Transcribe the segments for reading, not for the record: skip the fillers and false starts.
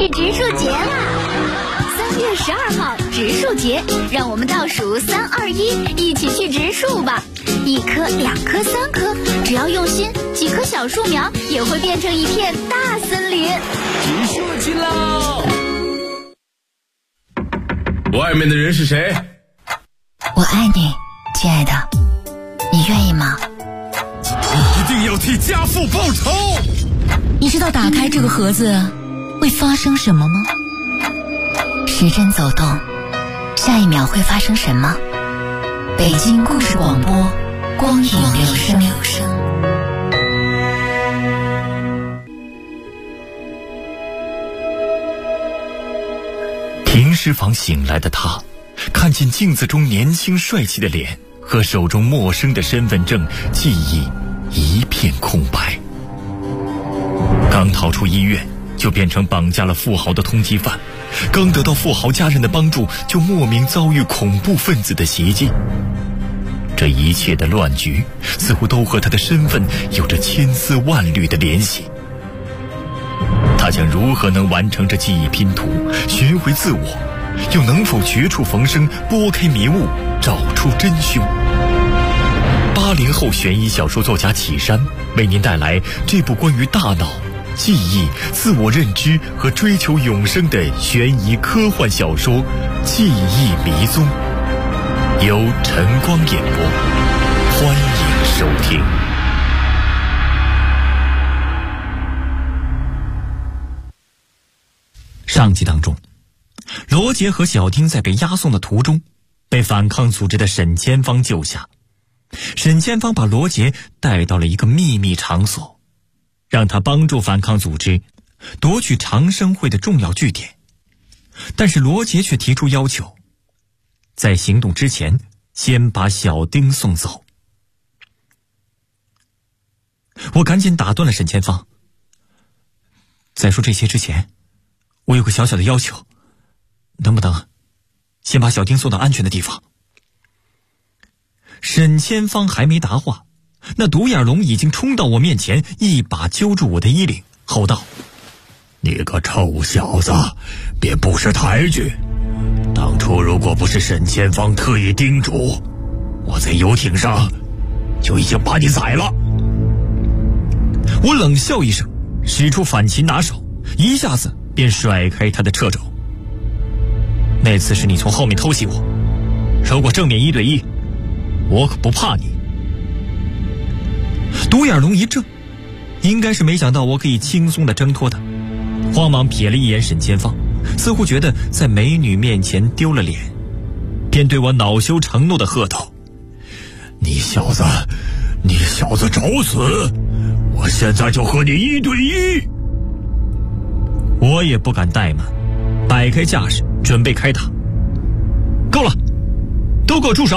是植树节啦！3月12号植树节，让我们倒数3、2、1，一起去植树吧！1棵、2棵、3棵，只要用心，几棵小树苗也会变成一片大森林。 植树去喽！ 外面的人是谁？ 我爱你，亲爱的，你愿意吗？ 今天一定要替家父报仇！ 你知道打开这个盒子会发生什么吗？时针走动，下一秒会发生什么？北京故事广播，光影留声。 停尸房醒来的他，看见镜子中年轻帅气的脸和手中陌生的身份证，记忆一片空白。刚逃出医院，就变成绑架了富豪的通缉犯，刚得到富豪家人的帮助，就莫名遭遇恐怖分子的袭击。这一切的乱局似乎都和他的身份有着千丝万缕的联系。他将如何能完成这记忆拼图，寻回自我，又能否绝处逢生，拨开迷雾，找出真凶？80后悬疑小说作家启山为您带来这部关于大脑、记忆、自我认知和追求永生的悬疑科幻小说《记忆迷踪》，由晨光演播，欢迎收听。上集当中，罗杰和小丁在被押送的途中，被反抗组织的沈千芳救下。沈千芳把罗杰带到了一个秘密场所，让他帮助反抗组织夺取长生会的重要据点。但是罗杰却提出要求，在行动之前先把小丁送走。我赶紧打断了沈千芳，在说这些之前，我有个小小的要求，能不能先把小丁送到安全的地方？沈千芳还没答话，那独眼龙已经冲到我面前，一把揪住我的衣领，吼道：你个臭小子，别不识抬举！当初如果不是沈千芳特意叮嘱，我在游艇上就已经把你宰了。我冷笑一声，使出反擒拿手，一下子便甩开他的掣肘。那次是你从后面偷袭我，如果正面1对1，我可不怕你。独眼龙一怔，应该是没想到我可以轻松地挣脱他，慌忙瞥了一眼沈千芳，似乎觉得在美女面前丢了脸，便对我恼羞成怒地喝道：你小子找死！我现在就和你1对1！我也不敢怠慢，摆开架势准备开打。够了，都给我住手！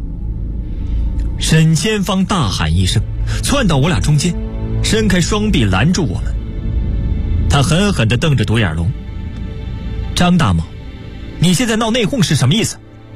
沈千芳大喊一声，窜到我俩中间，伸开双臂拦住我们。他狠狠地瞪着独眼龙：张大猛，你现在闹内讧是什么意思？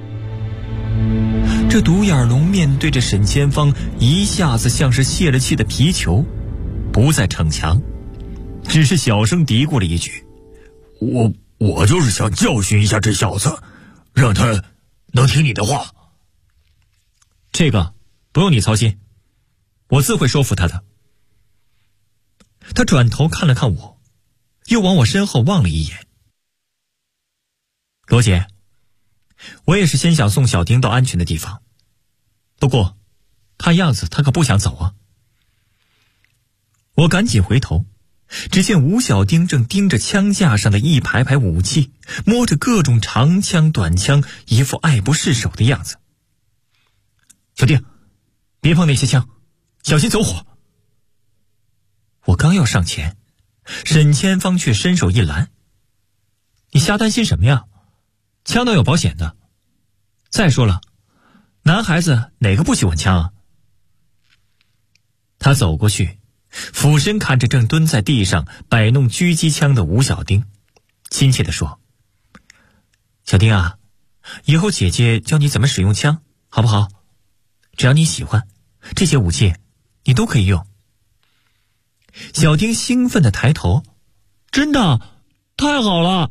这独眼龙面对着沈千芳，一下子像是泄了气的皮球，不再逞强，只是小声嘀咕了一句：我就是想教训一下这小子，让他能听你的话。这个不用你操心，我自会说服他的。他转头看了看我，又往我身后望了一眼。罗姐，我也是先想送小丁到安全的地方，不过看样子他可不想走啊。我赶紧回头，只见吴小丁正盯着枪架上的一排排武器，摸着各种长枪短枪，一副爱不释手的样子。小丁，别碰那些枪，小心走火。我刚要上前，沈千芳却伸手一拦：你瞎担心什么呀？枪都有保险的。再说了，男孩子哪个不喜欢枪啊？他走过去，俯身看着正蹲在地上摆弄狙击枪的吴小丁，亲切地说：小丁啊，以后姐姐教你怎么使用枪，好不好？只要你喜欢，这些武器你都可以用。小丁兴奋地抬头：真的？ 太好了。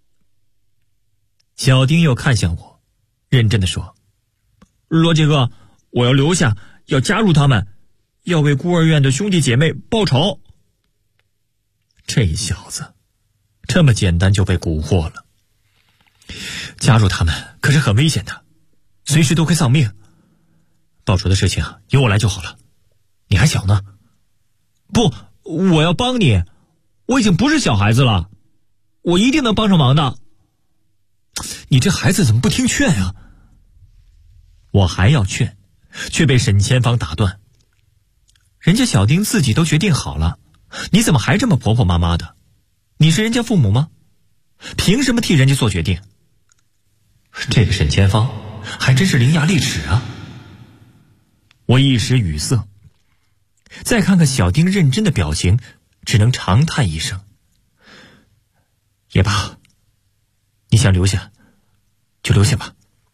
小丁又看向我，认真地说：“罗杰哥，我要留下，要加入他们，要为孤儿院的兄弟姐妹报仇。”这小子这么简单就被蛊惑了。加入他们可是很危险的，随时都会丧命。报仇的事情由我来就好了，你还小呢。不，我要帮你，我已经不是小孩子了，我一定能帮上忙的。你这孩子怎么不听劝啊？我还要劝，却被沈千芳打断。人家小丁自己都决定好了，你怎么还这么婆婆妈妈的？你是人家父母吗？凭什么替人家做决定？这个沈千芳还真是伶牙俐齿啊！我一时语塞，再看看小丁认真的表情，只能长叹一声。也罢，你想留下就留下吧。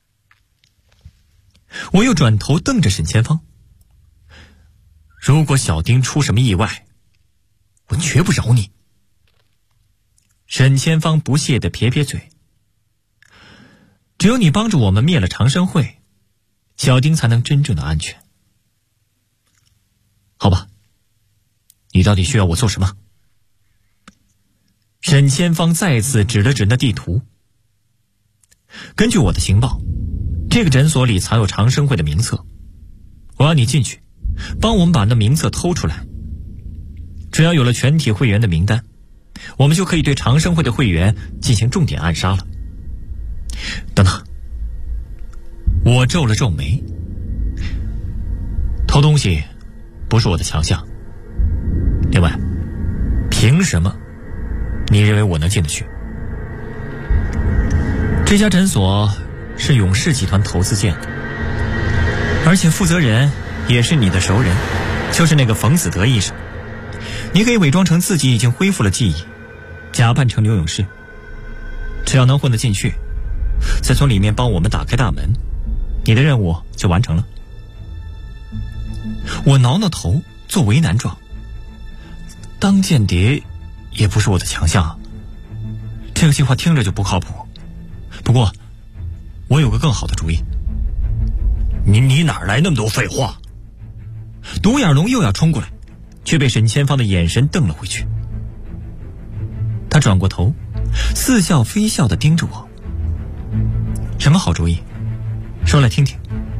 我又转头瞪着沈千芳，如果小丁出什么意外，我绝不饶你。沈千芳不屑地撇撇嘴，只有你帮助我们灭了长生会，小丁才能真正的安全。好吧，你到底需要我做什么？沈千芳再次指了指那地图。根据我的情报，这个诊所里藏有长生会的名册，我要你进去帮我们把那名册偷出来。只要有了全体会员的名单，我们就可以对长生会的会员进行重点暗杀了。等等，我皱了皱眉，偷东西不是我的强项，另外凭什么你认为我能进得去？这家诊所是永世集团投资建的，而且负责人也是你的熟人，就是那个冯子德医生。你可以伪装成自己已经恢复了记忆，假扮成刘永世，只要能混得进去，再从里面帮我们打开大门，你的任务就完成了。我挠挠头做为难状，当间谍也不是我的强项，这个计划听着就不靠谱。不过我有个更好的主意。你哪来那么多废话？独眼龙又要冲过来，却被沈千芳的眼神瞪了回去。他转过头，似笑非笑地盯着我。什么好主意？说来听听。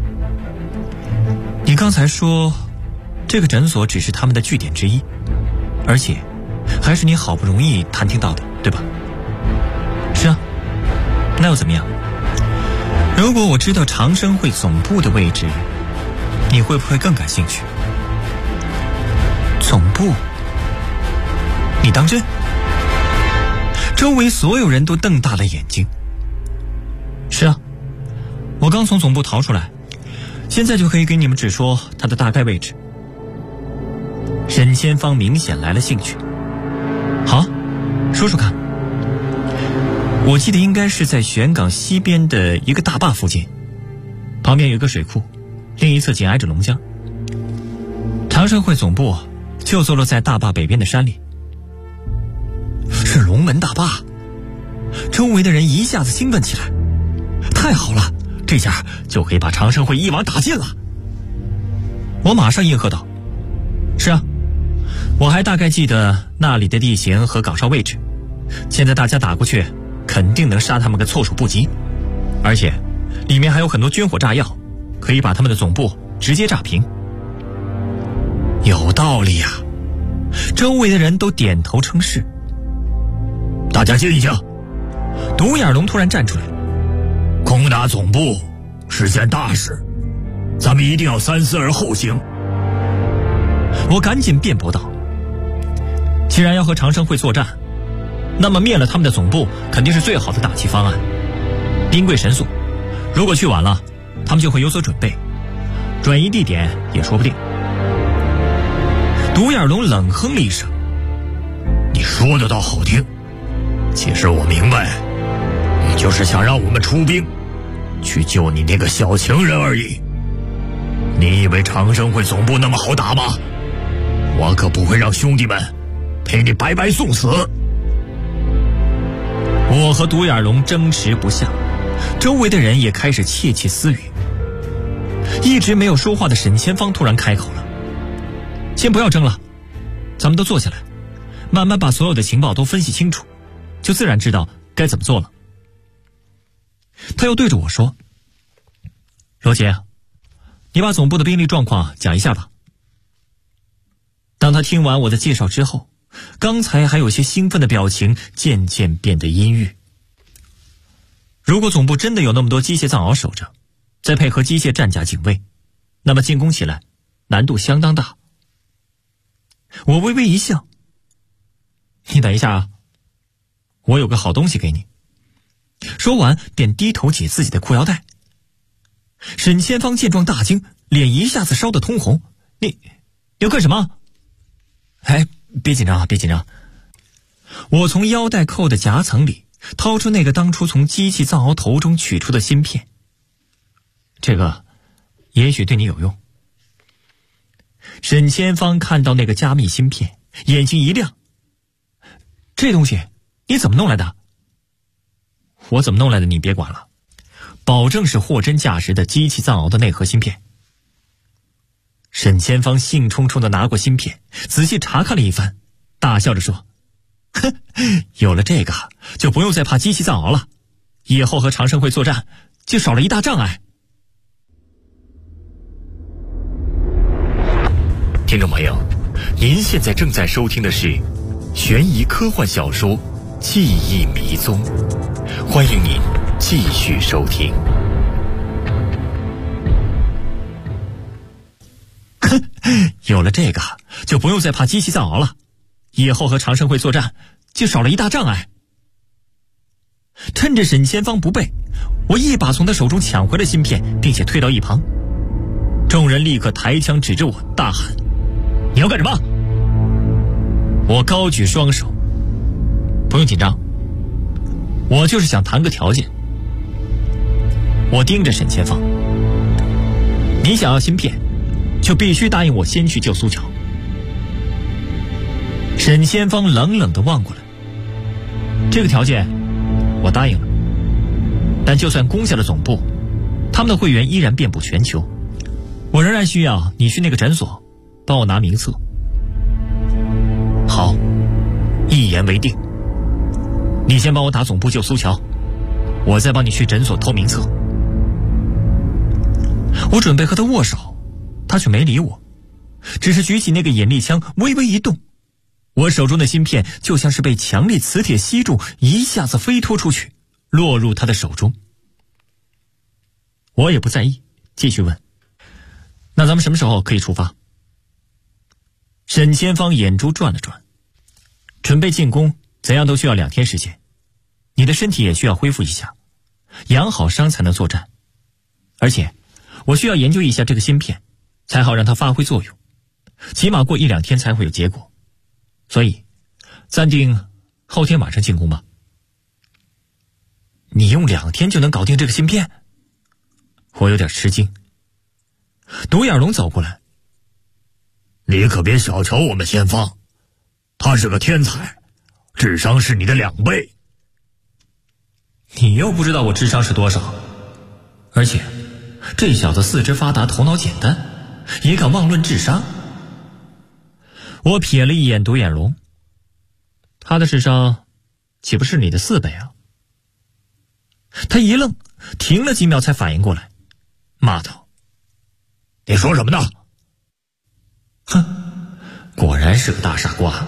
你刚才说这个诊所只是他们的据点之一，而且还是你好不容易探听到的，对吧？是啊，那又怎么样？如果我知道长生会总部的位置，你会不会更感兴趣？总部？你当真？周围所有人都瞪大了眼睛。是啊，我刚从总部逃出来，现在就可以给你们指说它的大概位置。沈千芳明显来了兴趣。好，说说看。我记得应该是在玄港西边的一个大坝附近，旁边有一个水库，另一侧紧挨着龙江。长生会总部就坐落在大坝北边的山里。是龙门大坝？周围的人一下子兴奋起来。太好了，这下就可以把长生会一网打尽了。我马上应和道：是啊，我还大概记得那里的地形和岗哨位置，现在大家打过去肯定能杀他们个措手不及，而且里面还有很多军火炸药，可以把他们的总部直接炸平。有道理呀！周围的人都点头称是。大家静一静。独眼龙突然站出来，攻打总部是件大事，咱们一定要三思而后行。我赶紧辩驳道：既然要和长生会作战，那么灭了他们的总部肯定是最好的打击方案。兵贵神速，如果去晚了，他们就会有所准备，转移地点也说不定。独眼龙冷哼了一声：你说的倒好听，其实我明白，你就是想让我们出兵去救你那个小情人而已。你以为长生会总部那么好打吗？我可不会让兄弟们陪你白白送死。 我和独眼龙争执不下，周围的人也开始窃窃私语。一直没有说话的沈千芳突然开口了：“先不要争了，咱们都坐下来，慢慢把所有的情报都分析清楚，就自然知道该怎么做了。”他又对着我说：“罗杰，你把总部的兵力状况讲一下吧。”当他听完我的介绍之后，刚才还有些兴奋的表情渐渐变得阴郁。如果总部真的有那么多机械藏獒守着，再配合机械战甲警卫，那么进攻起来难度相当大。我微微一笑：“你等一下啊，我有个好东西给你。”说完便低头解自己的裤腰带。沈千芳见状大惊，脸一下子烧得通红：“你要干什么？”“哎，别紧张啊，别紧张。”我从腰带扣的夹层里掏出那个当初从机器藏獒头中取出的芯片，这个也许对你有用。沈千芳看到那个加密芯片，眼睛一亮：“这东西你怎么弄来的？”“我怎么弄来的你别管了，保证是货真价实的机器藏獒的内核芯片。”沈千芳兴冲冲地拿过芯片，仔细查看了一番，大笑着说：“哼，有了这个就不用再怕机器藏獒了，以后和长生会作战就少了一大障碍。” 听众朋友，您现在正在收听的是悬疑科幻小说《记忆迷踪》，欢迎您继续收听。 有了这个就不用再怕机器藏獒了，以后和长生会作战就少了一大障碍。趁着沈千芳不备，我一把从他手中抢回了芯片，并且推到一旁。众人立刻抬枪指着我，大喊：“你要干什么？”我高举双手：“不用紧张，我就是想谈个条件。”我盯着沈千芳：“你想要芯片，就必须答应我先去救苏乔。”沈千芳冷冷地望过来：“这个条件我答应了，但就算攻下了总部，他们的会员依然遍布全球，我仍然需要你去那个诊所帮我拿名册。”“好，一言为定。你先帮我打总部救苏乔，我再帮你去诊所偷名册。”我准备和他握手，他却没理我，只是举起那个引力枪，微微一动，我手中的芯片就像是被强力磁铁吸住，一下子飞脱出去，落入他的手中。我也不在意，继续问：“那咱们什么时候可以出发？”沈千芳眼珠转了转：“准备进攻怎样都需要2天时间，你的身体也需要恢复一下，养好伤才能作战。而且我需要研究一下这个芯片，才好让它发挥作用，起码过1-2天才会有结果。所以暂定后天晚上进攻吧。”“你用2天就能搞定这个芯片？”我有点吃惊。独眼龙走过来：“ 你可别小瞧我们先锋，他是个天才，智商是你的2倍。”“ 你又不知道我智商是多少，而且这小子四肢发达，头脑简单，也敢妄论智商。”我瞥了一眼独眼龙，他的智商岂不是你的4倍啊？他一愣，停了几秒才反应过来，骂道：“ 你说什么呢？” 哼，果然是个大傻瓜。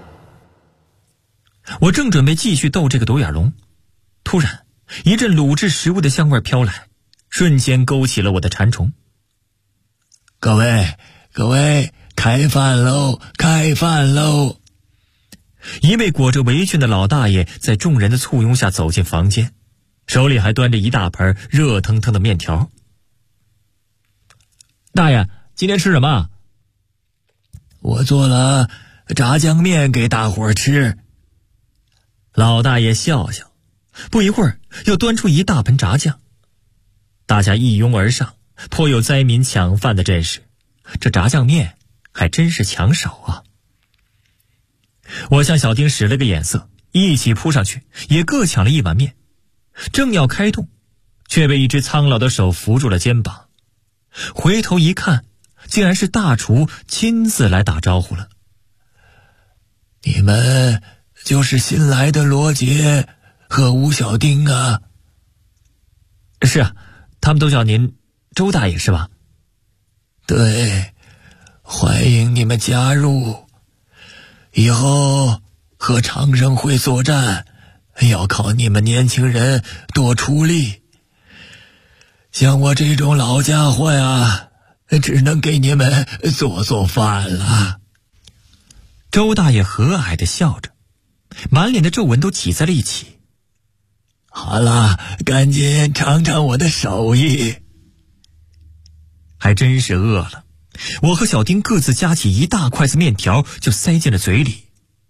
我正准备继续逗这个独眼龙，突然一阵卤制食物的香味飘来，瞬间勾起了我的馋虫。 “各位，开饭喽，开饭喽！” 一位裹着围裙的老大爷在众人的簇拥下走进房间，手里还端着一大盆热腾腾的面条。“大爷，今天吃什么？”“ 我做了炸酱面给大伙儿吃。” 老大爷笑笑，不一会儿又端出一大盆炸酱。大家一拥而上，颇有灾民抢饭的阵势。这炸酱面还真是抢手啊！我向小丁使了个眼色， 一起扑上去，也各抢了一碗面，正要开动，却被一只苍老的手扶住了肩膀。回头一看，竟然是大厨亲自来打招呼了。 你们就是新来的罗杰和吴小丁啊？ 是啊，他们都叫您周大爷是吧？ 对，欢迎你们加入。以后和长生会作战，要靠你们年轻人多出力。像我这种老家伙呀，只能给你们做饭了。 周大爷和蔼地笑着，满脸的皱纹都挤在了一起。 好了，赶紧尝尝我的手艺。 还真是饿了，我和小丁各自夹起一大筷子面条就塞进了嘴里。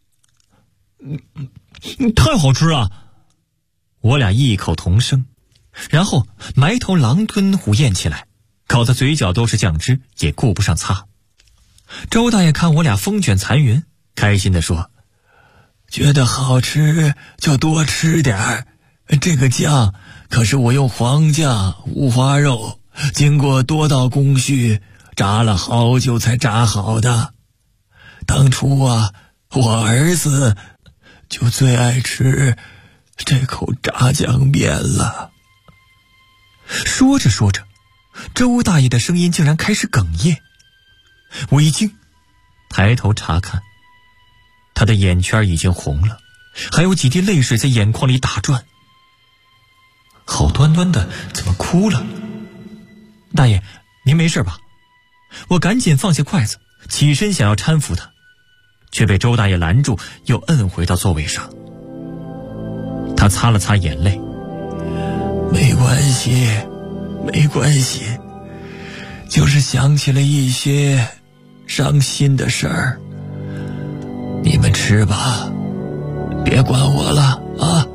太好吃了！我俩异口同声，然后埋头狼吞虎咽起来，搞得嘴角都是酱汁，也顾不上擦。周大爷看我俩风卷残云，开心地说： 觉得好吃就多吃点儿，这个酱可是我用黄酱五花肉经过多道工序炸了好久才炸好的。当初啊，我儿子就最爱吃这口炸酱面了。 说着说着，周大爷的声音竟然开始哽咽。我一惊，抬头查看，他的眼圈已经红了，还有几滴泪水在眼眶里打转。好端端的怎么哭了？大爷，您没事吧？我赶紧放下筷子，起身想要搀扶他，却被周大爷拦住，又摁回到座位上。他擦了擦眼泪： 没关系，没关系，就是想起了一些伤心的事儿。你们吃吧，别管我了啊！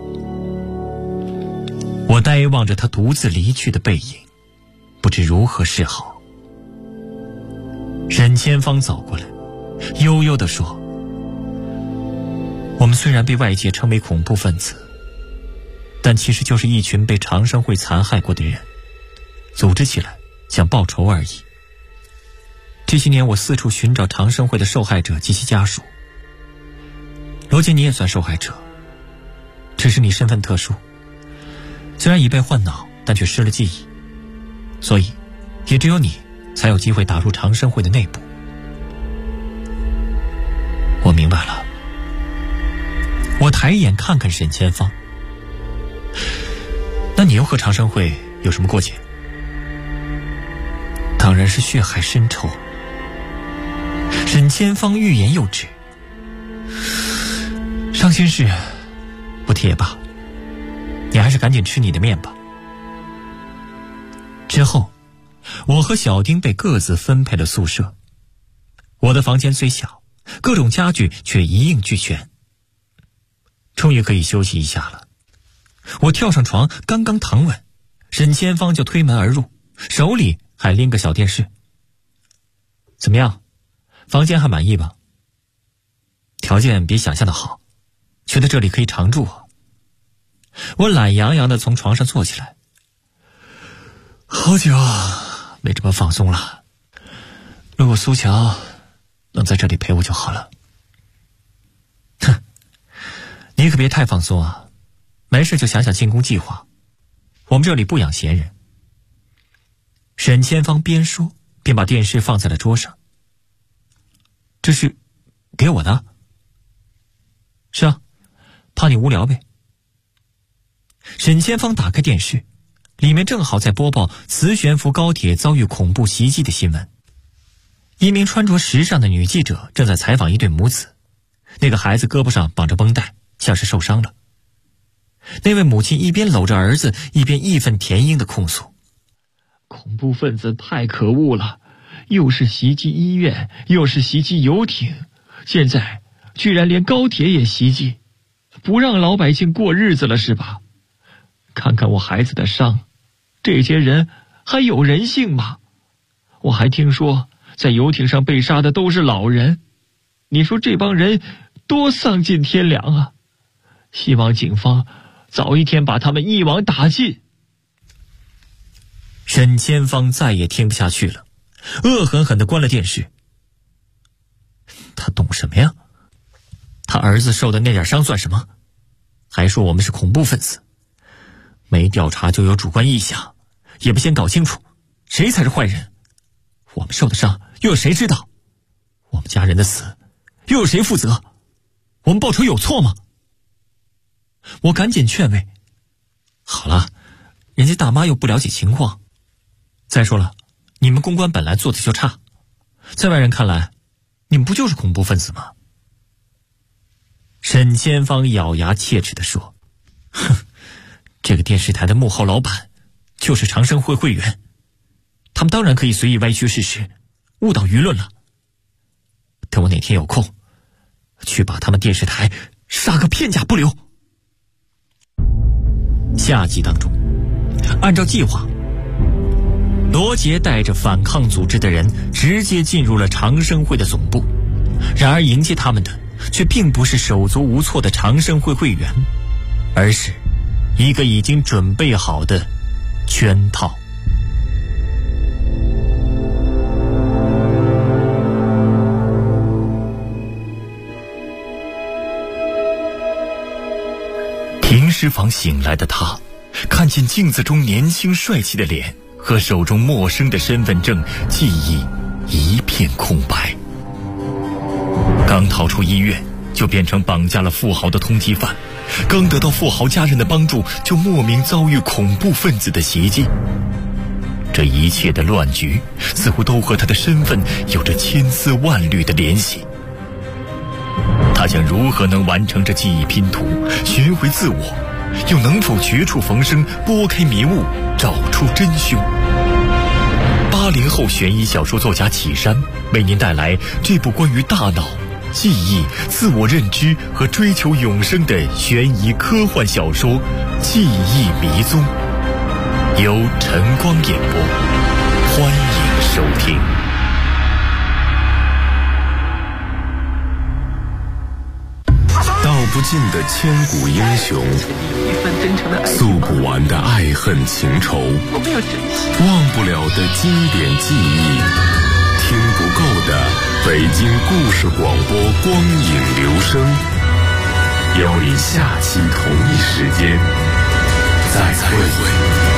我呆望着他独自离去的背影，不知如何是好。沈千芳走过来，悠悠地说：我们虽然被外界称为恐怖分子，但其实就是一群被长生会残害过的人，组织起来想报仇而已。这些年我四处寻找长生会的受害者及其家属。罗杰，你也算受害者，只是你身份特殊，虽然已被换脑，但却失了记忆，所以也只有你才有机会打入长生会的内部。我明白了。我抬眼看看沈千芳，那你又和长生会有什么过节？当然是血海深仇。沈千芳欲言又止，伤心事不提也罢，你还是赶紧吃你的面吧。之后我和小丁被各自分配了宿舍，我的房间虽小，各种家具却一应俱全，终于可以休息一下了。我跳上床，刚刚躺稳，沈千芳就推门而入，手里还拎个小电视。怎么样，房间还满意吧？条件比想象的好，觉得这里可以常住。我懒洋洋地从床上坐起来，好久没这么放松了，如果苏乔能在这里陪我就好了。哼，你可别太放松啊，没事就想想进攻计划，我们这里不养闲人。沈千芳边说便把电视放在了桌上。这是给我的？是啊，怕你无聊呗。沈千芳打开电视，里面正好在播报磁悬浮高铁遭遇恐怖袭击的新闻。一名穿着时尚的女记者正在采访一对母子，那个孩子胳膊上绑着绷带，像是受伤了。那位母亲一边搂着儿子，一边义愤填膺地控诉：恐怖分子太可恶了，又是袭击医院，又是袭击游艇，现在居然连高铁也袭击，不让老百姓过日子了是吧？看看我孩子的伤，这些人还有人性吗？我还听说在游艇上被杀的都是老人，你说这帮人多丧尽天良啊！ 希望警方早一天把他们一网打尽。沈千芳再也听不下去了，恶狠狠地关了电视。他懂什么呀？他儿子受的那点伤算什么？还说我们是恐怖分子，没调查就有主观臆想，也不先搞清楚谁才是坏人。我们受的伤又有谁知道？我们家人的死又有谁负责？我们报仇有错吗？我赶紧劝慰，好了，人家大妈又不了解情况。再说了，你们公关本来做的就差，在外人看来，你们不就是恐怖分子吗？沈千芳咬牙切齿地说，哼，这个电视台的幕后老板就是长生会会员，他们当然可以随意歪曲事实，误导舆论了。等我哪天有空，去把他们电视台杀个片甲不留。下集当中，按照计划，罗杰带着反抗组织的人直接进入了长生会的总部，然而迎接他们的却并不是手足无措的长生会会员，而是一个已经准备好的圈套。停尸房醒来的他，看见镜子中年轻帅气的脸和手中陌生的身份证，记忆一片空白。刚逃出医院，就变成绑架了富豪的通缉犯；刚得到富豪家人的帮助，就莫名遭遇恐怖分子的袭击。这一切的乱局，似乎都和他的身份有着千丝万缕的联系。他将如何能完成这记忆拼图，寻回自我，又能否绝处逢生，拨开迷雾，找出真凶？80后悬疑小说作家启山为您带来这部关于大脑、记忆、自我认知和追求永生的悬疑科幻小说《记忆迷踪》，由晨光演播，欢迎收听。 道不尽的千古英雄，诉不完的爱恨情仇，忘不了的经典记忆，听不够的北京故事广播光影留声。邀你下期同一时间再会。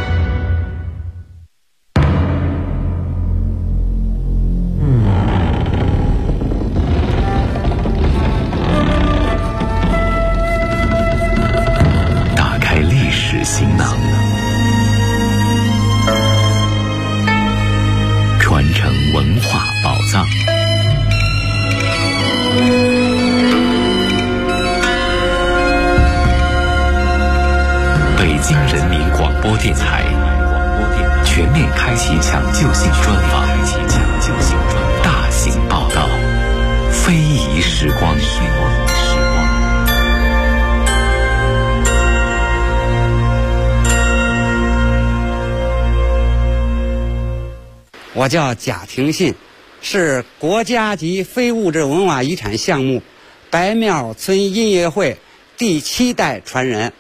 行囊，传承文化宝藏。北京人民广播电台全面开启抢救性专访，大型报道，非遗时光。 我叫贾廷信，是国家级非物质文化遗产项目白庙村音乐会第7代传人。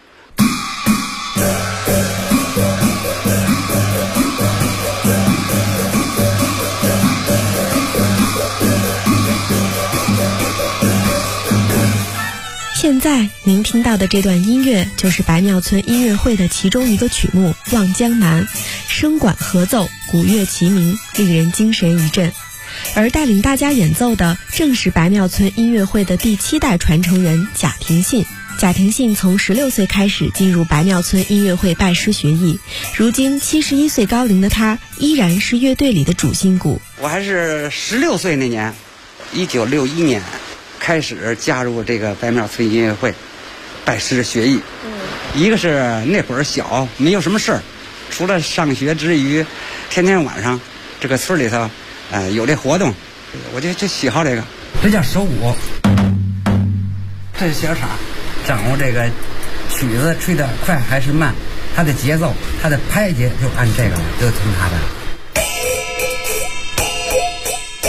现在您听到的这段音乐就是白庙村音乐会的其中一个曲目《望江南》，声管合奏，鼓乐齐鸣，令人精神一振。而带领大家演奏的正是白庙村音乐会的第7代传承人贾廷信。贾廷信从16岁开始进入白庙村音乐会拜师学艺，如今71岁高龄的他依然是乐队里的主心骨。 我还是16岁那年，1961年开始加入这个白庙村音乐会，拜师学艺。一个是那会儿小，没有什么事儿，除了上学之余，天天晚上这个村里头，有这活动，我就喜好这个。这叫手鼓，这是小傻，掌握这个曲子吹得快还是慢，它的节奏，它的拍节就按这个，就听它的。 白庙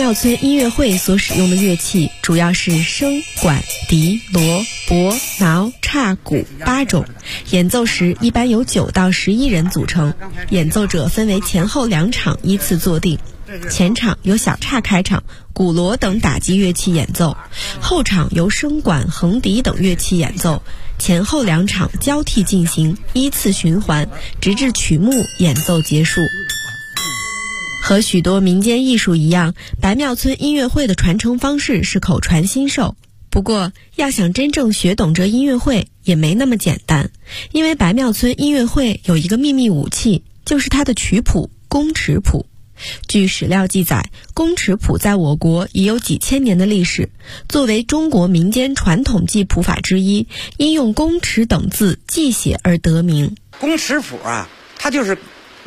庙村音乐会所使用的乐器主要是笙、管、笛、锣、钹、挠、叉、鼓8种，演奏时一般由9到11人组成，演奏者分为前后2场依次坐定。前场由小叉开场，鼓锣等打击乐器演奏，后场由笙管、横笛等乐器演奏，前后2场交替进行，依次循环，直至曲目演奏结束。和许多民间艺术一样，白庙村音乐会的传承方式是口传心授。不过，要想真正学懂这音乐会也没那么简单，因为白庙村音乐会有一个秘密武器，就是它的曲谱宫尺谱。据史料记载，宫尺谱在我国已有几千年的历史，作为中国民间传统记谱法之一，因用宫尺等字记写而得名。 宫尺谱啊，它就是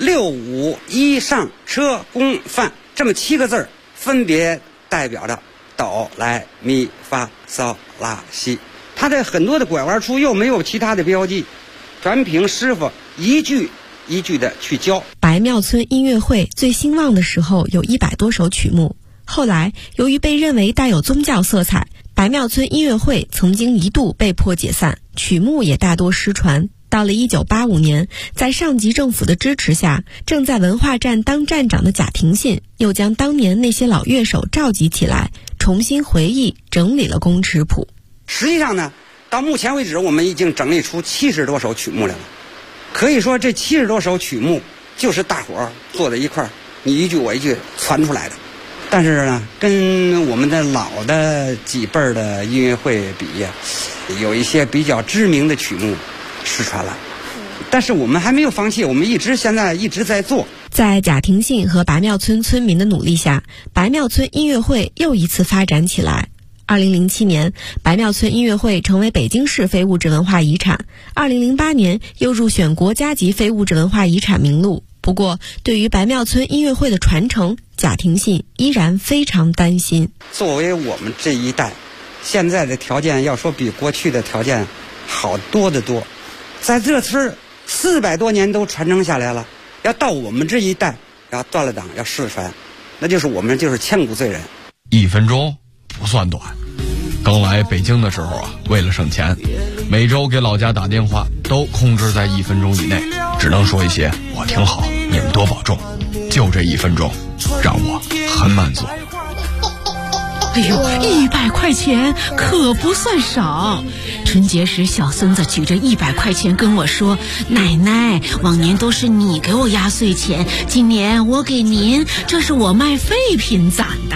6、5、1上车宫范这么7个字，分别代表着哆来咪发嗦拉西。它的很多的拐弯处又没有其他的标记，全凭师傅一句一句的去教。 白庙村音乐会最兴旺的时候有100多首曲目，后来由于被认为带有宗教色彩，白庙村音乐会曾经一度被迫解散，曲目也大多失传。到了1985年，在上级政府的支持下，正在文化站当站长的贾廷信又将当年那些老乐手召集起来，重新回忆整理了宫尺谱。 实际上呢，到目前为止我们已经整理出70多首曲目来了。可以说这70多首曲目就是大伙儿坐在一块儿，你一句我一句传出来的。但是呢，跟我们的老的几辈儿的音乐会比呀，有一些比较知名的曲目失传了。但是我们还没有放弃，我们现在一直在做。 在贾廷信和白庙村村民的努力下，白庙村音乐会又一次发展起来。2007年，白庙村音乐会成为北京市非物质文化遗产。2008年又入选国家级非物质文化遗产名录。不过，对于白庙村音乐会的传承，贾廷信依然非常担心。 作为我们这一代，现在的条件要说比过去的条件好多得多。在这村400多年都传承下来了，要到我们这一代要断了档，要失传，那就是我们就是千古罪人。 1分钟不算短。刚来北京的时候啊，为了省钱，每周给老家打电话都控制在1分钟以内，只能说一些我挺好，你们多保重。就这1分钟，让我很满足。 哎呦，100块钱可不算少。春节时，小孙子举着100块钱跟我说：“奶奶，往年都是你给我压岁钱，今年我给您，这是我卖废品攒的。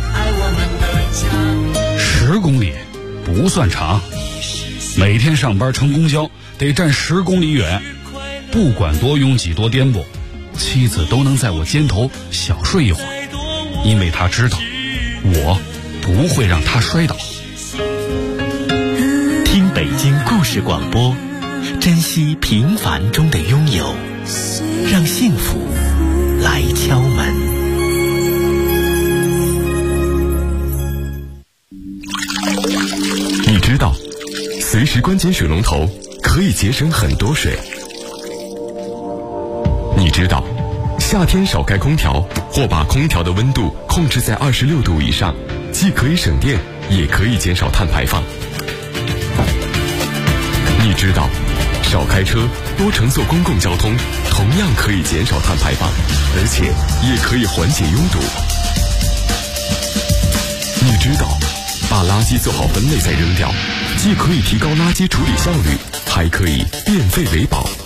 ”10公里不算长，每天上班乘公交得站10公里远，不管多拥挤多颠簸，妻子都能在我肩头小睡一会儿，因为她知道我不会让她摔倒。 听北京故事广播，珍惜平凡中的拥有，让幸福来敲门。 你知道，随时关紧水龙头可以节省很多水。你知道，夏天少开空调或把空调的温度控制在26度以上，既可以省电，也可以减少碳排放。你知道，少开车，多乘坐公共交通，同样可以减少碳排放，而且也可以缓解拥堵。你知道，把垃圾做好分类再扔掉，既可以提高垃圾处理效率，还可以变废为宝。